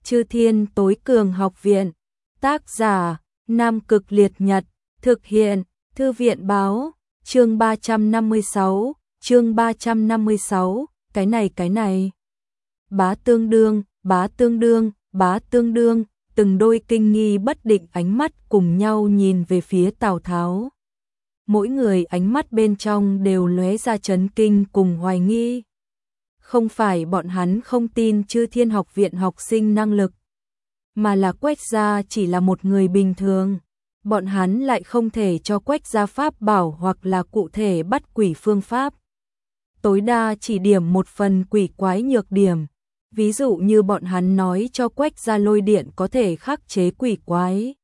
Chư Thiên Tối Cường Học Viện. Tác giả: Nam Cực Liệt Nhật. Thực hiện: Thư viện báo. Chương 356. Cái này. Bá tương đương, từng đôi kinh nghi bất định ánh mắt cùng nhau nhìn về phía Tào Tháo. Mỗi người ánh mắt bên trong đều lóe ra chấn kinh cùng hoài nghi. Không phải bọn hắn không tin Chư Thiên Học Viện học sinh năng lực, mà là Quách gia chỉ là một người bình thường. Bọn hắn lại không thể cho Quách gia pháp bảo hoặc là cụ thể bắt quỷ phương pháp. Tối đa chỉ điểm một phần quỷ quái nhược điểm. Ví dụ như bọn hắn nói cho Quách gia lôi điện có thể khắc chế quỷ quái.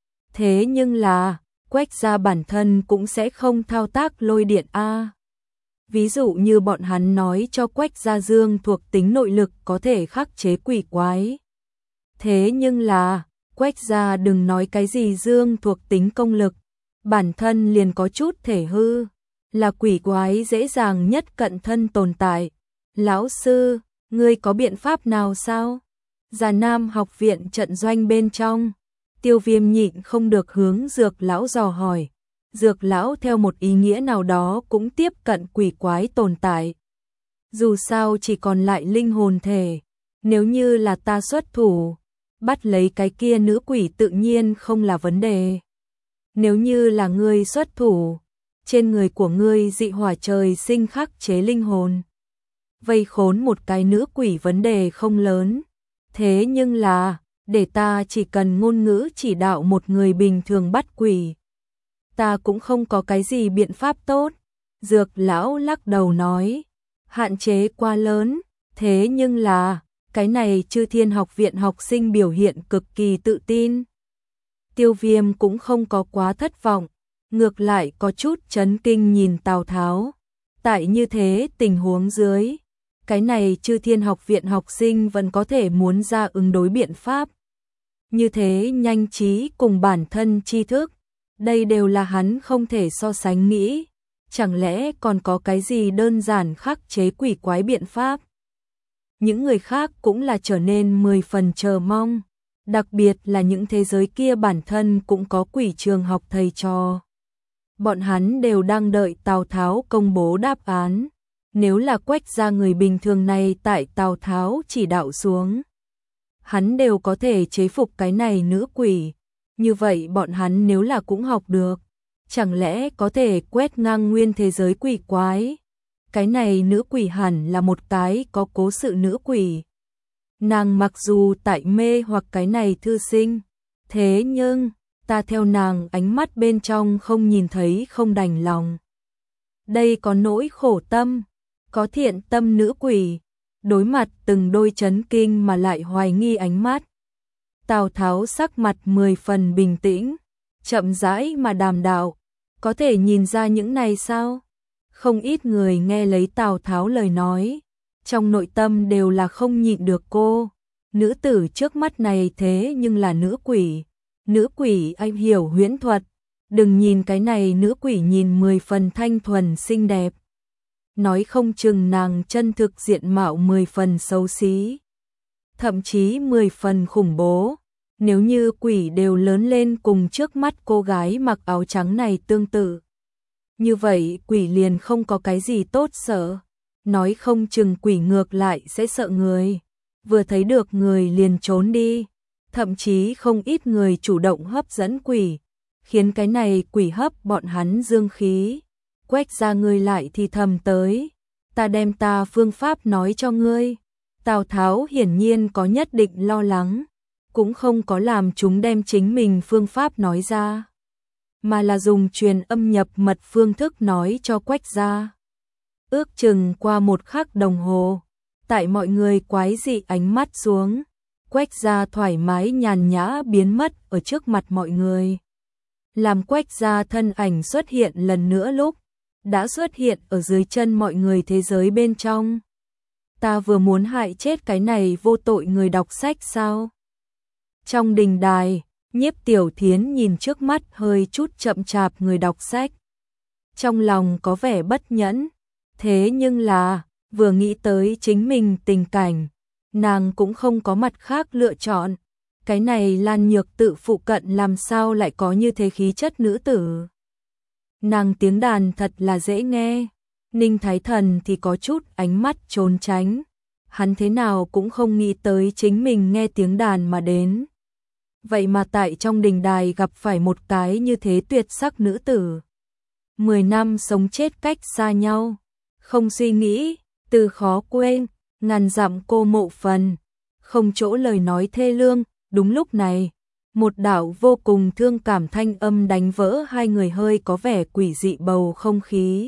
Thế nhưng là, Quách gia bản thân cũng sẽ không thao tác lôi điện a. Ví dụ như bọn hắn nói cho Quách gia dương thuộc tính nội lực có thể khắc chế quỷ quái. Thế nhưng là, Quách gia đừng nói cái gì dương thuộc tính công lực, bản thân liền có chút thể hư, là quỷ quái dễ dàng nhất cận thân tồn tại. Lão sư, ngươi có biện pháp nào sao? Già Nam học viện trận doanh bên trong, Tiêu Viêm nhịn không được hướng Dược lão dò hỏi. Dược lão theo một ý nghĩa nào đó cũng tiếp cận quỷ quái tồn tại. Dù sao chỉ còn lại linh hồn thể, nếu như là ta xuất thủ, bắt lấy cái kia nữ quỷ tự nhiên không là vấn đề. Nếu như là ngươi xuất thủ, trên người của ngươi dị hỏa trời sinh khắc chế linh hồn, vây khốn một cái nữ quỷ vấn đề không lớn. Thế nhưng là, để ta chỉ cần ngôn ngữ chỉ đạo một người bình thường bắt quỷ, ta cũng không có cái gì biện pháp tốt. Dược lão lắc đầu nói, hạn chế quá lớn. Thế nhưng là, cái này Chư Thiên Học Viện học sinh biểu hiện cực kỳ tự tin. Tiêu Viêm cũng không có quá thất vọng, ngược lại có chút chấn kinh nhìn Tào Tháo. Tại như thế tình huống dưới, cái này Chư Thiên Học Viện học sinh vẫn có thể muốn ra ứng đối biện pháp. Như thế nhanh trí cùng bản thân tri thức, đây đều là hắn không thể so sánh nghĩ. Chẳng lẽ còn có cái gì đơn giản khắc chế quỷ quái biện pháp? Những người khác cũng là trở nên 10 phần chờ mong, đặc biệt là những thế giới kia bản thân cũng có quỷ trường học thầy trò. Bọn hắn đều đang đợi Tào Tháo công bố đáp án. Nếu là Quách gia người bình thường này tại Tào Tháo chỉ đạo xuống, hắn đều có thể chế phục cái này nữ quỷ. Như vậy bọn hắn nếu là cũng học được, chẳng lẽ có thể quét ngang nguyên thế giới quỷ quái? Cái này nữ quỷ hẳn là một cái có cố sự nữ quỷ. Nàng mặc dù tại mê hoặc cái này thư sinh, thế nhưng ta theo nàng ánh mắt bên trong không nhìn thấy không đành lòng. Đây có nỗi khổ tâm, có thiện tâm nữ quỷ, đối mặt từng đôi chấn kinh mà lại hoài nghi ánh mắt. Tào Tháo sắc mặt 10 phần bình tĩnh, chậm rãi mà đàm đạo, có thể nhìn ra những này sao? Không ít người nghe lấy Tào Tháo lời nói, trong nội tâm đều là không nhịn được cô. Nữ tử trước mắt này thế nhưng là nữ quỷ. Nữ quỷ anh hiểu huyễn thuật, đừng nhìn cái này nữ quỷ nhìn 10 phần thanh thuần xinh đẹp. Nói không chừng nàng chân thực diện mạo 10 phần xấu xí, thậm chí 10 phần khủng bố. Nếu như quỷ đều lớn lên cùng trước mắt cô gái mặc áo trắng này tương tự, như vậy quỷ liền không có cái gì tốt sợ. Nói không chừng quỷ ngược lại sẽ sợ người, vừa thấy được người liền trốn đi. Thậm chí không ít người chủ động hấp dẫn quỷ, khiến cái này quỷ hấp bọn hắn dương khí. Quách gia ngươi lại thì thầm tới, ta đem ta phương pháp nói cho ngươi. Tào Tháo hiển nhiên có nhất định lo lắng, cũng không có làm chúng đem chính mình phương pháp nói ra, mà là dùng truyền âm nhập mật phương thức nói cho Quách gia. Ước chừng qua một khắc đồng hồ, tại mọi người quái dị ánh mắt xuống, Quách gia thoải mái nhàn nhã biến mất ở trước mặt mọi người. Làm Quách gia thân ảnh xuất hiện lần nữa lúc, đã xuất hiện ở dưới chân mọi người thế giới bên trong. Ta vừa muốn hại chết cái này vô tội người đọc sách sao? Trong đình đài, Nhiếp Tiểu Thiến nhìn trước mắt hơi chút chậm chạp người đọc sách. Trong lòng có vẻ bất nhẫn, thế nhưng là, vừa nghĩ tới chính mình tình cảnh, nàng cũng không có mặt khác lựa chọn. Cái này Lan Nhược Tự phụ cận làm sao lại có như thế khí chất nữ tử. Nàng tiếng đàn thật là dễ nghe. Ninh Thái Thần thì có chút ánh mắt trốn tránh. Hắn thế nào cũng không nghĩ tới chính mình nghe tiếng đàn mà đến. Vậy mà tại trong đình đài gặp phải một cái như thế tuyệt sắc nữ tử. 10 năm sống chết cách xa nhau. Không suy nghĩ, từ khó quên, ngàn dặm cô mộ phần. Không chỗ lời nói thê lương. Đúng lúc này, một đạo vô cùng thương cảm thanh âm đánh vỡ hai người hơi có vẻ quỷ dị bầu không khí.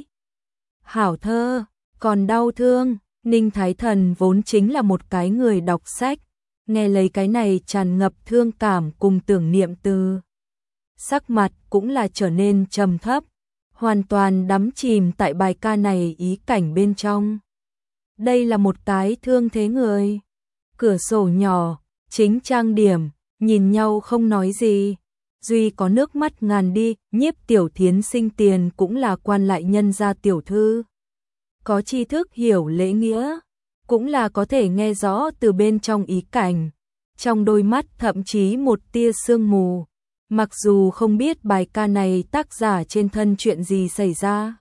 Hảo thơ, còn đau thương. Ninh Thái Thần vốn chính là một cái người đọc sách, nghe lấy cái này tràn ngập thương cảm cùng tưởng niệm từ. Sắc mặt cũng là trở nên trầm thấp, hoàn toàn đắm chìm tại bài ca này ý cảnh bên trong. Đây là một cái thương thế người. Cửa sổ nhỏ, chính trang điểm, nhìn nhau không nói gì. Duy có nước mắt ngàn đi, Nhiếp Tiểu Thiến sinh tiền cũng là quan lại nhân gia tiểu thư. Có tri thức hiểu lễ nghĩa, cũng là có thể nghe rõ từ bên trong ý cảnh. Trong đôi mắt thậm chí một tia sương mù. Mặc dù không biết bài ca này tác giả trên thân chuyện gì xảy ra.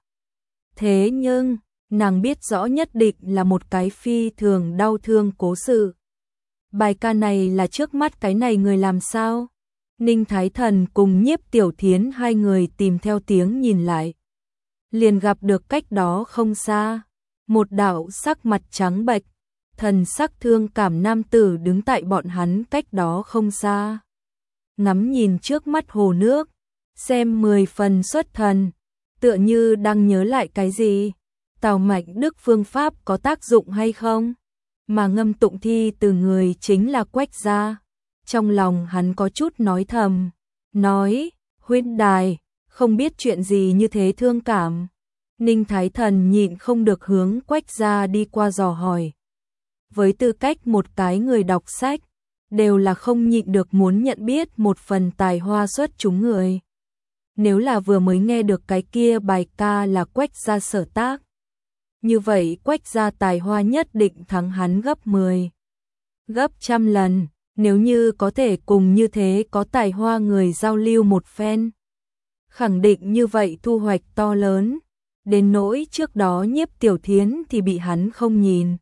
Thế nhưng, nàng biết rõ nhất định là một cái phi thường đau thương cố sự. Bài ca này là trước mắt cái này người làm sao? Ninh Thái Thần cùng Nhiếp Tiểu Thiến hai người tìm theo tiếng nhìn lại. Liền gặp được cách đó không xa. Một đạo sắc mặt trắng bệch, thần sắc thương cảm nam tử đứng tại bọn hắn cách đó không xa. Ngắm nhìn trước mắt hồ nước, xem 10 phần xuất thần, tựa như đang nhớ lại cái gì. Tào Mạch Đức phương pháp có tác dụng hay không? Mà ngâm tụng thi từ người chính là Quách gia. Trong lòng hắn có chút nói thầm, nói, huynh đài, không biết chuyện gì như thế thương cảm. Ninh Thái Thần nhịn không được hướng Quách gia đi qua dò hỏi. Với tư cách một cái người đọc sách, đều là không nhịn được muốn nhận biết một phần tài hoa xuất chúng người. Nếu là vừa mới nghe được cái kia bài ca là Quách gia sở tác, như vậy Quách gia tài hoa nhất định thắng hắn gấp 10, gấp trăm lần. Nếu như có thể cùng như thế có tài hoa người giao lưu một phen, khẳng định như vậy thu hoạch to lớn. Đến nỗi trước đó Nhiếp Tiểu Thiến thì bị hắn không nhìn.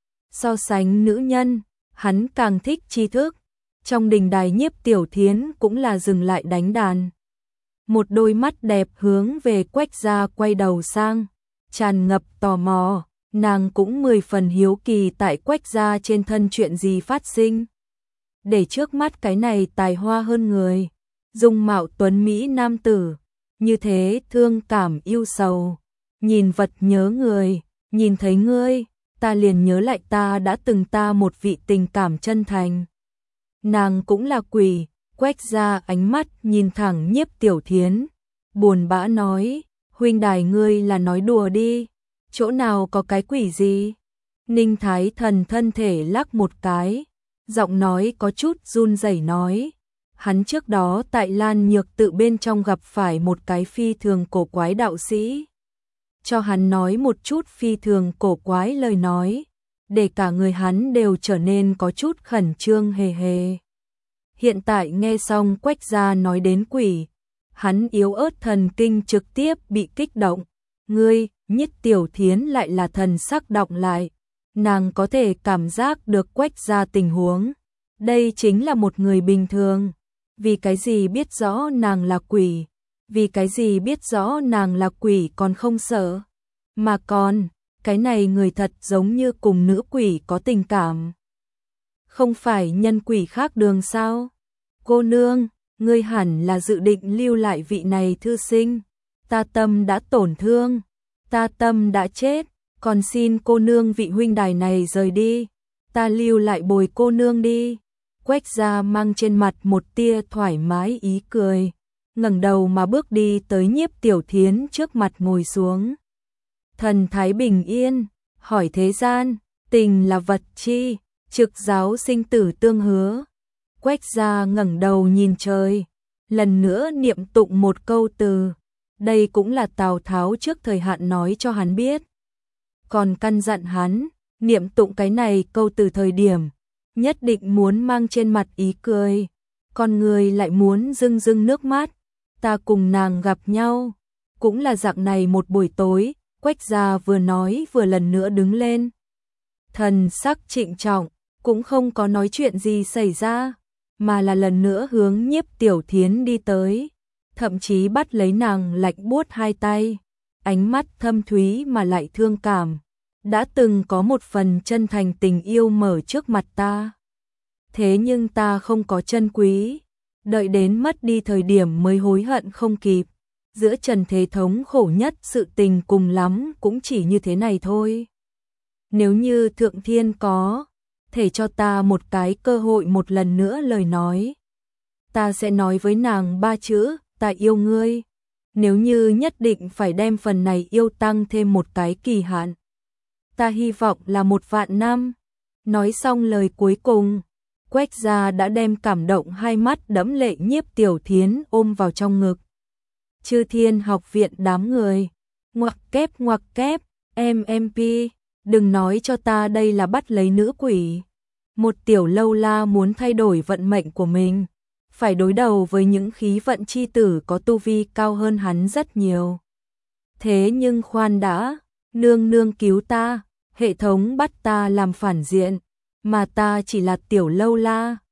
So sánh nữ nhân, hắn càng thích tri thức. Trong đình đài Nhiếp Tiểu Thiến cũng là dừng lại đánh đàn. Một đôi mắt đẹp hướng về Quách gia quay đầu sang, tràn ngập tò mò. Nàng cũng 10 phần hiếu kỳ tại Quách gia trên thân chuyện gì phát sinh. Để trước mắt cái này tài hoa hơn người, dung mạo tuấn mỹ nam tử, như thế thương cảm yêu sầu, nhìn vật nhớ người, nhìn thấy ngươi, ta liền nhớ lại ta đã từng ta một vị tình cảm chân thành. Nàng cũng là quỷ. Quách gia ánh mắt nhìn thẳng Nhiếp Tiểu Thiến, buồn bã nói, huynh đài ngươi là nói đùa đi, chỗ nào có cái quỷ gì. Ninh Thái Thần thân thể lắc một cái, giọng nói có chút run rẩy nói, hắn trước đó tại Lan Nhược Tự bên trong gặp phải một cái phi thường cổ quái đạo sĩ. Cho hắn nói một chút phi thường cổ quái lời nói, để cả người hắn đều trở nên có chút khẩn trương hề hề. Hiện tại nghe xong Quách gia nói đến quỷ, hắn yếu ớt thần kinh trực tiếp bị kích động. Ngươi, Nhiếp Tiểu Thiến lại là thần sắc đọng lại. Nàng có thể cảm giác được Quách gia tình huống. Đây chính là một người bình thường. Vì cái gì biết rõ nàng là quỷ? Vì cái gì biết rõ nàng là quỷ còn không sợ? Mà còn, cái này người thật giống như cùng nữ quỷ có tình cảm. Không phải nhân quỷ khác đường sao? Cô nương, ngươi hẳn là dự định lưu lại vị này thư sinh. Ta tâm đã tổn thương, ta tâm đã chết, còn xin cô nương vị huynh đài này rời đi. Ta lưu lại bồi cô nương đi. Quách gia mang trên mặt một tia thoải mái ý cười, ngẩng đầu mà bước đi tới Nhiếp Tiểu Thiến trước mặt ngồi xuống. Thần thái bình yên, hỏi thế gian, tình là vật chi, trực giáo sinh tử tương hứa. Quách gia ngẩng đầu nhìn trời, lần nữa niệm tụng một câu từ. Đây cũng là Tào Tháo trước thời hạn nói cho hắn biết. Còn căn dặn hắn, Niệm tụng cái này câu từ thời điểm, nhất định muốn mang trên mặt ý cười, con người lại muốn rưng rưng nước mắt. Ta cùng nàng gặp nhau, cũng là dạng này một buổi tối. Quách gia vừa nói vừa lần nữa đứng lên. Thần sắc trịnh trọng, cũng không có nói chuyện gì xảy ra, mà là lần nữa hướng Nhiếp Tiểu Thiến đi tới, thậm chí bắt lấy nàng lạnh buốt hai tay, ánh mắt thâm thúy mà lại thương cảm. Đã từng có một phần chân thành tình yêu mở trước mặt ta. Thế nhưng ta không có trân quý, đợi đến mất đi thời điểm mới hối hận không kịp. Giữa trần thế thống khổ nhất sự tình cùng lắm cũng chỉ như thế này thôi. Nếu như Thượng Thiên có thể cho ta một cái cơ hội một lần nữa lời nói, ta sẽ nói với nàng 3 chữ, ta yêu ngươi. Nếu như nhất định phải đem phần này yêu tăng thêm một cái kỳ hạn, ta hy vọng là 1.000 năm. Nói xong lời cuối cùng, Quách gia đã đem cảm động hai mắt đẫm lệ Nhiếp Tiểu Thiến ôm vào trong ngực. Chư Thiên học viện đám người, ngoặc kép, MMP, đừng nói cho ta đây là bắt lấy nữ quỷ. Một tiểu lâu la muốn thay đổi vận mệnh của mình, phải đối đầu với những khí vận chi tử có tu vi cao hơn hắn rất nhiều. Thế nhưng khoan đã, nương nương cứu ta, hệ thống bắt ta làm phản diện, mà ta chỉ là tiểu lâu la,